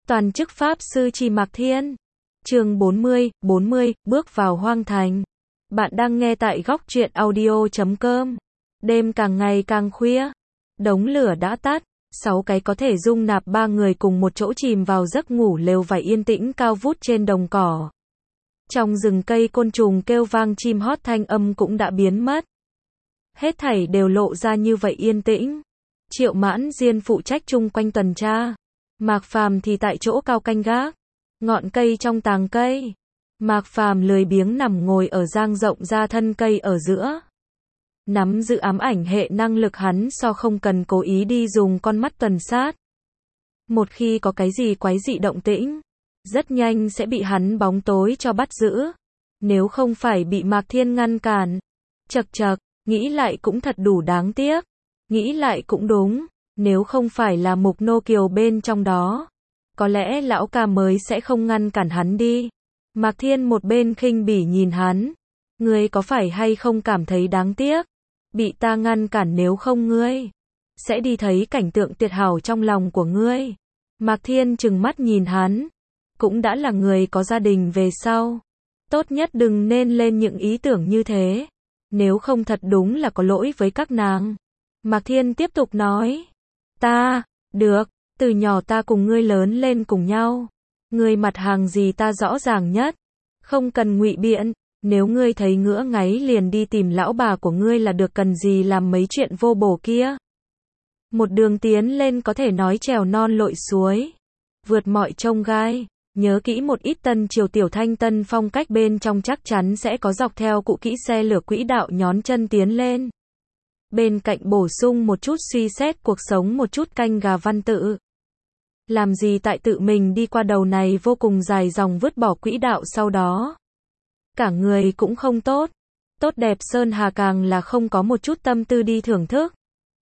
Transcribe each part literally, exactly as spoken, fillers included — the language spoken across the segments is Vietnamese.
Toàn chức Pháp Sư Trì Mạc Thiên. Chương bốn mươi, bốn mươi, bước vào hoang thành. Bạn đang nghe tại góc truyện audio chấm com. Đêm càng ngày càng khuya. Đống lửa đã tắt. Sáu cái có thể dung nạp ba người cùng một chỗ chìm vào giấc ngủ lều vải yên tĩnh cao vút trên đồng cỏ. Trong rừng cây côn trùng kêu vang chim hót thanh âm cũng đã biến mất. Hết thảy đều lộ ra như vậy yên tĩnh. Triệu Mãn Diên phụ trách chung quanh tuần tra. Mạc Phàm thì tại chỗ cao canh gác. Ngọn cây trong tàng cây. Mạc Phàm lười biếng nằm ngồi ở giang rộng ra thân cây ở giữa. Nắm giữ ám ảnh hệ năng lực hắn so không cần cố ý đi dùng con mắt tuần sát. Một khi có cái gì quái dị động tĩnh, rất nhanh sẽ bị hắn bóng tối cho bắt giữ. Nếu không phải bị Mạc Thiên ngăn cản. Chậc chậc, nghĩ lại cũng thật đủ đáng tiếc. Nghĩ lại cũng đúng, nếu không phải là Mục Nô Kiều bên trong đó, có lẽ lão ca mới sẽ không ngăn cản hắn đi. Mạc Thiên một bên khinh bỉ nhìn hắn. Ngươi có phải hay không cảm thấy đáng tiếc? Bị ta ngăn cản, nếu không ngươi sẽ đi thấy cảnh tượng tuyệt hảo trong lòng của ngươi. Mạc Thiên trừng mắt nhìn hắn. Cũng đã là người có gia đình về sau, tốt nhất đừng nên lên những ý tưởng như thế. Nếu không thật đúng là có lỗi với các nàng. Mạc Thiên tiếp tục nói. Ta, được, từ nhỏ ta cùng ngươi lớn lên cùng nhau. Ngươi mặt hàng gì ta rõ ràng nhất. Không cần ngụy biện, nếu ngươi thấy ngứa ngáy liền đi tìm lão bà của ngươi là được, cần gì làm mấy chuyện vô bổ kia. Một đường tiến lên có thể nói trèo non lội suối, vượt mọi chông gai. Nhớ kỹ một ít Tân Triều tiểu thanh tân phong cách bên trong, chắc chắn sẽ có dọc theo cũ kỹ xe lửa quỹ đạo nhón chân tiến lên. Bên cạnh bổ sung một chút suy xét cuộc sống, một chút canh gà văn tự. Làm gì tại tự mình đi qua đầu này vô cùng dài dòng vứt bỏ quỹ đạo sau đó. Cả người cũng không tốt. Tốt đẹp Sơn Hà càng là không có một chút tâm tư đi thưởng thức.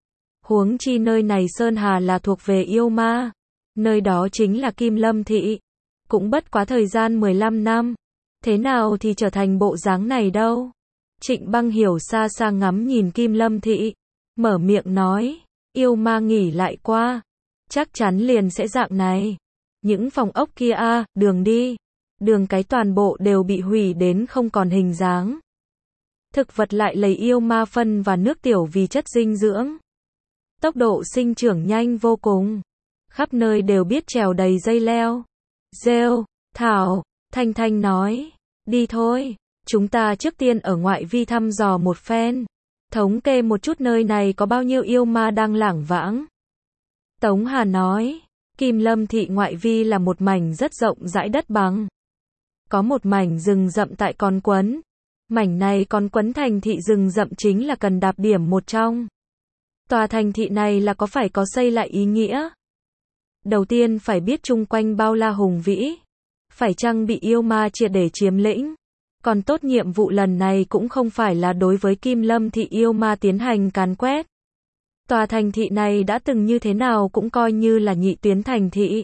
Huống chi nơi này Sơn Hà là thuộc về yêu ma. Nơi đó chính là Kim Lâm Thị. Cũng bất quá thời gian mười lăm năm. Thế nào thì trở thành bộ dáng này đâu. Trịnh Băng Hiểu xa xa ngắm nhìn Kim Lâm Thị. Mở miệng nói. Yêu ma nghỉ lại qua. Chắc chắn liền sẽ dạng này. Những phòng ốc kia a, à, đường đi. Đường cái toàn bộ đều bị hủy đến không còn hình dáng. Thực vật lại lấy yêu ma phân và nước tiểu vì chất dinh dưỡng. Tốc độ sinh trưởng nhanh vô cùng. Khắp nơi đều biết trèo đầy dây leo. Rêu, thảo, Thanh Thanh nói. Đi thôi, chúng ta trước tiên ở ngoại vi thăm dò một phen. Thống kê một chút nơi này có bao nhiêu yêu ma đang lảng vãng. Tống Hà nói. Kim Lâm Thị ngoại vi là một mảnh rất rộng rãi đất bằng. Có một mảnh rừng rậm tại Con Quấn. Mảnh này Con Quấn thành thị rừng rậm chính là cần đạp điểm một trong. Tòa thành thị này là có phải có xây lại ý nghĩa. Đầu tiên phải biết chung quanh bao la hùng vĩ. Phải chăng bị yêu ma triệt để chiếm lĩnh. Còn tốt nhiệm vụ lần này cũng không phải là đối với Kim Lâm Thị yêu ma tiến hành càn quét. Tòa thành thị này đã từng như thế nào cũng coi như là nhị tuyến thành thị.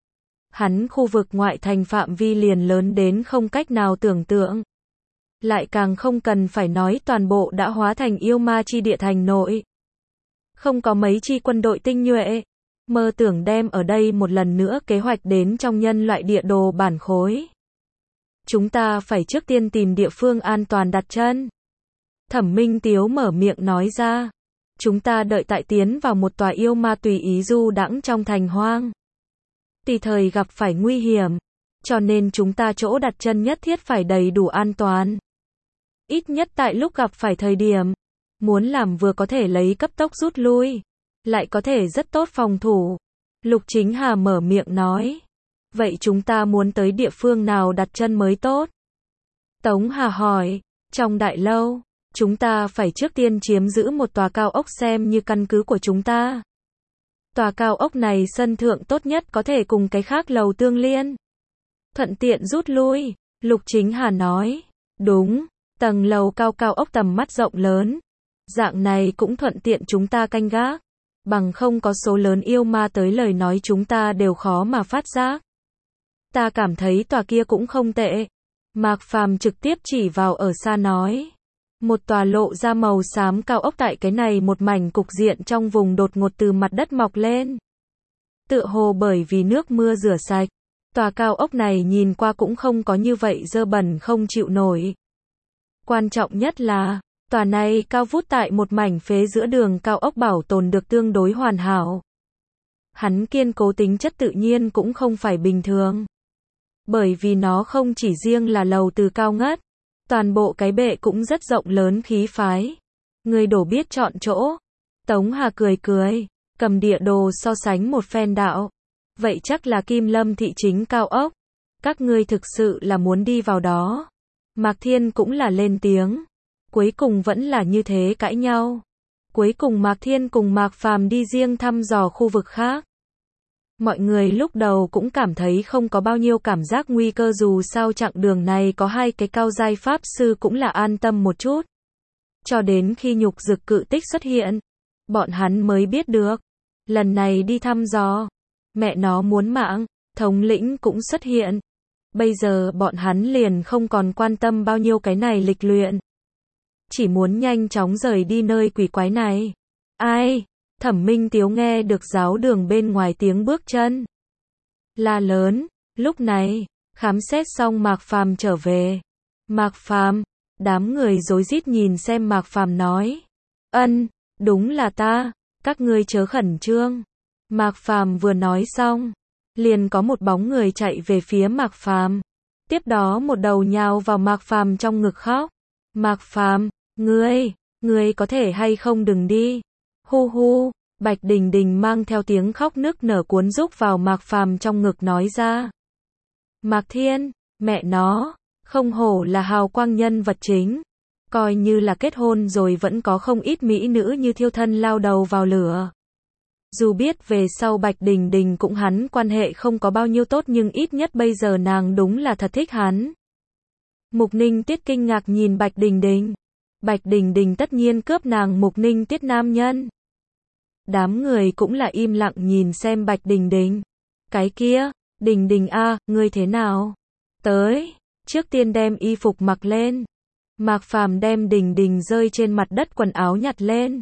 Hắn khu vực ngoại thành phạm vi liền lớn đến không cách nào tưởng tượng. Lại càng không cần phải nói toàn bộ đã hóa thành yêu ma chi địa thành nội. Không có mấy chi quân đội tinh nhuệ. Mơ tưởng đem ở đây một lần nữa kế hoạch đến trong nhân loại địa đồ bản khối. Chúng ta phải trước tiên tìm địa phương an toàn đặt chân. Thẩm Minh Tiếu mở miệng nói ra. Chúng ta đợi tại tiến vào một tòa yêu ma tùy ý du đãng trong thành hoang. Tùy thời gặp phải nguy hiểm. Cho nên chúng ta chỗ đặt chân nhất thiết phải đầy đủ an toàn. Ít nhất tại lúc gặp phải thời điểm. Muốn làm vừa có thể lấy cấp tốc rút lui. Lại có thể rất tốt phòng thủ. Lục Chính Hà mở miệng nói. Vậy chúng ta muốn tới địa phương nào đặt chân mới tốt? Tống Hà hỏi. Trong đại lâu, chúng ta phải trước tiên chiếm giữ một tòa cao ốc xem như căn cứ của chúng ta. Tòa cao ốc này sân thượng tốt nhất có thể cùng cái khác lầu tương liên. Thuận tiện rút lui, Lục Chính Hà nói. Đúng, tầng lầu cao cao ốc tầm mắt rộng lớn. Dạng này cũng thuận tiện chúng ta canh gác. Bằng không có số lớn yêu ma tới lời nói chúng ta đều khó mà phát giác. Ta cảm thấy tòa kia cũng không tệ. Mạc Phàm trực tiếp chỉ vào ở xa nói. Một tòa lộ ra màu xám cao ốc tại cái này một mảnh cục diện trong vùng đột ngột từ mặt đất mọc lên. Tựa hồ bởi vì nước mưa rửa sạch, tòa cao ốc này nhìn qua cũng không có như vậy dơ bẩn không chịu nổi. Quan trọng nhất là, tòa này cao vút tại một mảnh phế giữa đường cao ốc bảo tồn được tương đối hoàn hảo. Hắn kiên cố tính chất tự nhiên cũng không phải bình thường. Bởi vì nó không chỉ riêng là lầu từ cao ngất, toàn bộ cái bệ cũng rất rộng lớn khí phái. Người đổ biết chọn chỗ. Tống Hà cười cười, cầm địa đồ so sánh một phen đạo. Vậy chắc là Kim Lâm thị chính cao ốc. Các ngươi thực sự là muốn đi vào đó. Mạc Thiên cũng là lên tiếng. Cuối cùng vẫn là như thế cãi nhau. Cuối cùng Mạc Thiên cùng Mạc Phàm đi riêng thăm dò khu vực khác. Mọi người lúc đầu cũng cảm thấy không có bao nhiêu cảm giác nguy cơ, dù sao chặng đường này có hai cái cao giai pháp sư cũng là an tâm một chút. Cho đến khi nhục dực cự tích xuất hiện, bọn hắn mới biết được. Lần này đi thăm dò, mẹ nó muốn mạng, thống lĩnh cũng xuất hiện. Bây giờ bọn hắn liền không còn quan tâm bao nhiêu cái này lịch luyện. Chỉ muốn nhanh chóng rời đi nơi quỷ quái này. Ai? Thẩm Minh Tiếu nghe được giáo đường bên ngoài tiếng bước chân. La lớn, lúc này, khám xét xong Mạc Phàm trở về. Mạc Phàm, đám người rối rít nhìn xem Mạc Phàm nói. Ân, đúng là ta, các ngươi chớ khẩn trương. Mạc Phàm vừa nói xong, liền có một bóng người chạy về phía Mạc Phàm. Tiếp đó một đầu nhào vào Mạc Phàm trong ngực khóc. Mạc Phàm, ngươi, ngươi có thể hay không đừng đi. Hu hu, Bạch Đình Đình mang theo tiếng khóc nức nở cuốn rúc vào Mạc Phàm trong ngực nói ra. Mạc Thiên, mẹ nó, không hổ là hào quang nhân vật chính. Coi như là kết hôn rồi vẫn có không ít mỹ nữ như thiêu thân lao đầu vào lửa. Dù biết về sau Bạch Đình Đình cũng hắn quan hệ không có bao nhiêu tốt, nhưng ít nhất bây giờ nàng đúng là thật thích hắn. Mục Ninh Tiết kinh ngạc nhìn Bạch Đình Đình. Bạch Đình Đình tất nhiên cướp nàng Mục Ninh Tiết nam nhân. Đám người cũng là im lặng nhìn xem Bạch Đình Đình. Cái kia, Đình Đình a, ngươi thế nào? Tới, trước tiên đem y phục mặc lên. Mạc Phàm đem Đình Đình rơi trên mặt đất quần áo nhặt lên.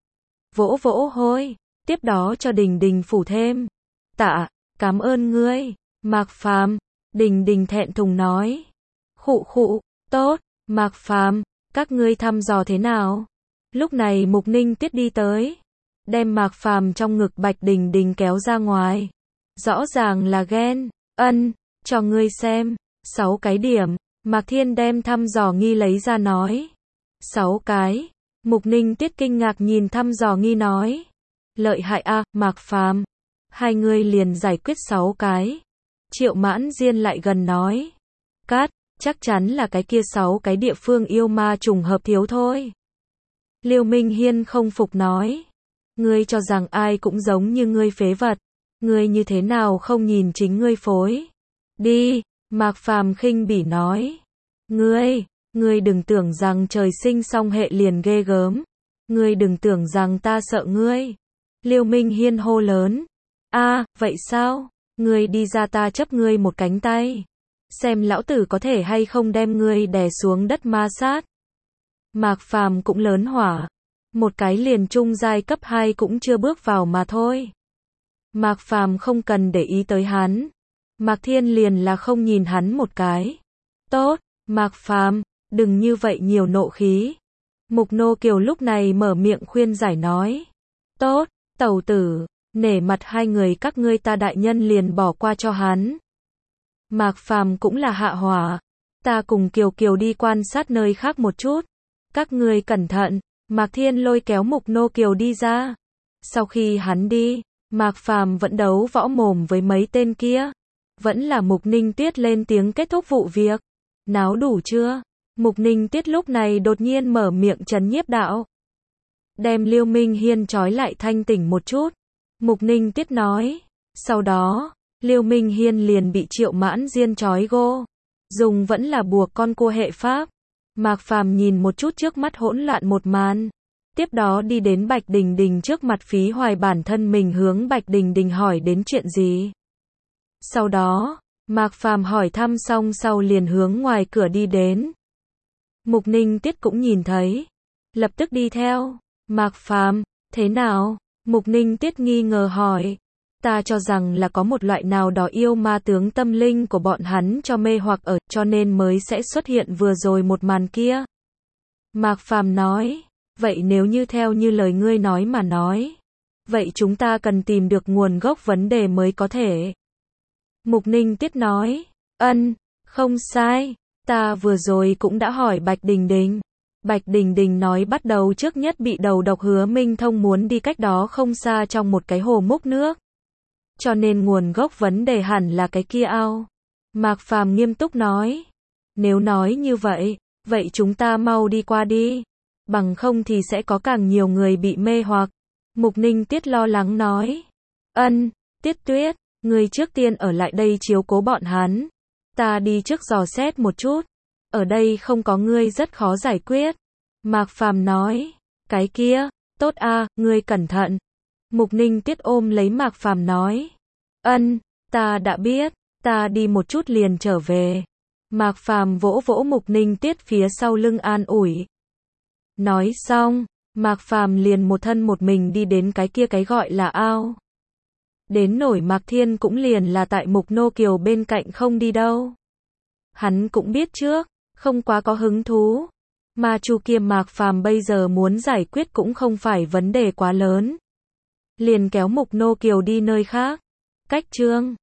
Vỗ vỗ hôi, tiếp đó cho Đình Đình phủ thêm. Tạ, cảm ơn ngươi. Mạc Phàm, Đình Đình thẹn thùng nói. Khụ khụ, tốt, Mạc Phàm, các ngươi thăm dò thế nào? Lúc này Mục Ninh Tiết đi tới, đem Mạc Phàm trong ngực Bạch Đình Đình kéo ra ngoài. Rõ ràng là ghen. Ân, cho ngươi xem. Sáu cái điểm. Mạc Thiên đem thăm dò nghi lấy ra nói. Sáu cái. Mục Ninh Tiết kinh ngạc nhìn thăm dò nghi nói. Lợi hại a, Mạc Phàm. Hai người liền giải quyết sáu cái. Triệu Mãn Diên lại gần nói. Cát, chắc chắn là cái kia sáu cái địa phương yêu ma trùng hợp thiếu thôi. Liêu Minh Hiên không phục nói. Ngươi cho rằng ai cũng giống như ngươi phế vật. Ngươi như thế nào không nhìn chính ngươi phối. Đi, Mạc Phàm khinh bỉ nói. Ngươi, ngươi đừng tưởng rằng trời sinh song hệ liền ghê gớm. Ngươi đừng tưởng rằng ta sợ ngươi. Liêu Minh Hiên hô lớn. A, vậy sao? Ngươi đi ra ta chấp ngươi một cánh tay. Xem lão tử có thể hay không đem ngươi đè xuống đất ma sát. Mạc Phàm cũng lớn hỏa. Một cái liền trung giai cấp hai cũng chưa bước vào mà thôi. Mạc Phàm không cần để ý tới hắn. Mạc Thiên liền là không nhìn hắn một cái. Tốt, Mạc Phàm, đừng như vậy nhiều nộ khí. Mục Nô Kiều lúc này mở miệng khuyên giải nói. Tốt, tẩu tử, nể mặt hai người các ngươi ta đại nhân liền bỏ qua cho hắn. Mạc Phàm cũng là hạ hỏa. Ta cùng Kiều Kiều đi quan sát nơi khác một chút. Các ngươi cẩn thận. Mạc Thiên lôi kéo Mục Nô Kiều đi ra. Sau khi hắn đi, Mạc Phàm vẫn đấu võ mồm với mấy tên kia. Vẫn là Mục Ninh Tiết lên tiếng kết thúc vụ việc. Náo đủ chưa? Mục Ninh Tiết lúc này đột nhiên mở miệng trấn nhiếp đạo. Đem Liêu Minh Hiên trói lại thanh tỉnh một chút. Mục Ninh Tiết nói. Sau đó, Liêu Minh Hiên liền bị Triệu Mãn Diên trói gô. Dùng vẫn là buộc con cua hệ pháp. Mạc Phàm nhìn một chút trước mắt hỗn loạn một màn. Tiếp đó đi đến Bạch Đình Đình trước mặt phí hoài bản thân mình hướng Bạch Đình Đình hỏi đến chuyện gì. Sau đó, Mạc Phàm hỏi thăm xong sau liền hướng ngoài cửa đi đến. Mục Ninh Tiết cũng nhìn thấy. Lập tức đi theo. Mạc Phàm, thế nào? Mục Ninh Tiết nghi ngờ hỏi. Ta cho rằng là có một loại nào đó yêu ma tướng tâm linh của bọn hắn cho mê hoặc ở, cho nên mới sẽ xuất hiện vừa rồi một màn kia. Mạc Phàm nói, vậy nếu như theo như lời ngươi nói mà nói, vậy chúng ta cần tìm được nguồn gốc vấn đề mới có thể. Mục Ninh Tiết nói, ân, không sai, ta vừa rồi cũng đã hỏi Bạch Đình Đình. Bạch Đình Đình nói bắt đầu trước nhất bị đầu độc Hứa Minh Thông muốn đi cách đó không xa trong một cái hồ múc nước. Cho nên nguồn gốc vấn đề hẳn là cái kia ao. Mạc Phàm nghiêm túc nói, nếu nói như vậy, vậy chúng ta mau đi qua đi, bằng không thì sẽ có càng nhiều người bị mê hoặc. Mục Ninh Tiết lo lắng nói, ân, Tiết Tuyết, ngươi trước tiên ở lại đây chiếu cố bọn hắn, ta đi trước dò xét một chút, ở đây không có ngươi rất khó giải quyết. Mạc Phàm nói, cái kia, tốt a, ngươi cẩn thận. Mục Ninh Tiết ôm lấy Mạc Phàm nói, ân, ta đã biết, ta đi một chút liền trở về. Mạc Phàm vỗ vỗ Mục Ninh Tiết phía sau lưng an ủi. Nói xong, Mạc Phàm liền một thân một mình đi đến cái kia cái gọi là ao. Đến nổi Mạc Thiên cũng liền là tại Mục Nô Kiều bên cạnh không đi đâu. Hắn cũng biết trước, không quá có hứng thú. Mà chu kia Mạc Phàm bây giờ muốn giải quyết cũng không phải vấn đề quá lớn. Liền kéo Mục Nô Kiều đi nơi khác. Cách chương